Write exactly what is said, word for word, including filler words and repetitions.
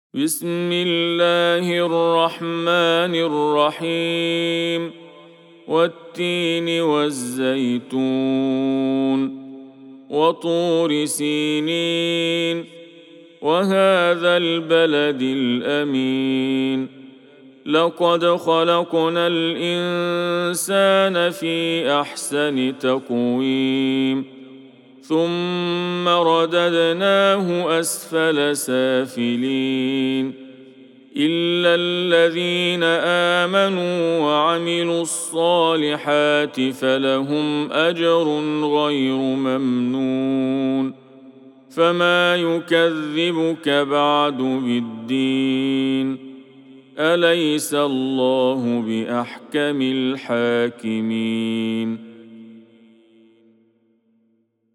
بسم الله الرحمن الرحيم والتين والزيتون وطور سينين وهذا البلد الأمين لقد خلقنا الإنسان في أحسن تقويم ثم رددناه أسفل سافلين إلا الذين آمنوا وعملوا الصالحات فلهم أجر غير ممنون فما يكذبك بعد بالدين أليس الله بأحكم الحاكمين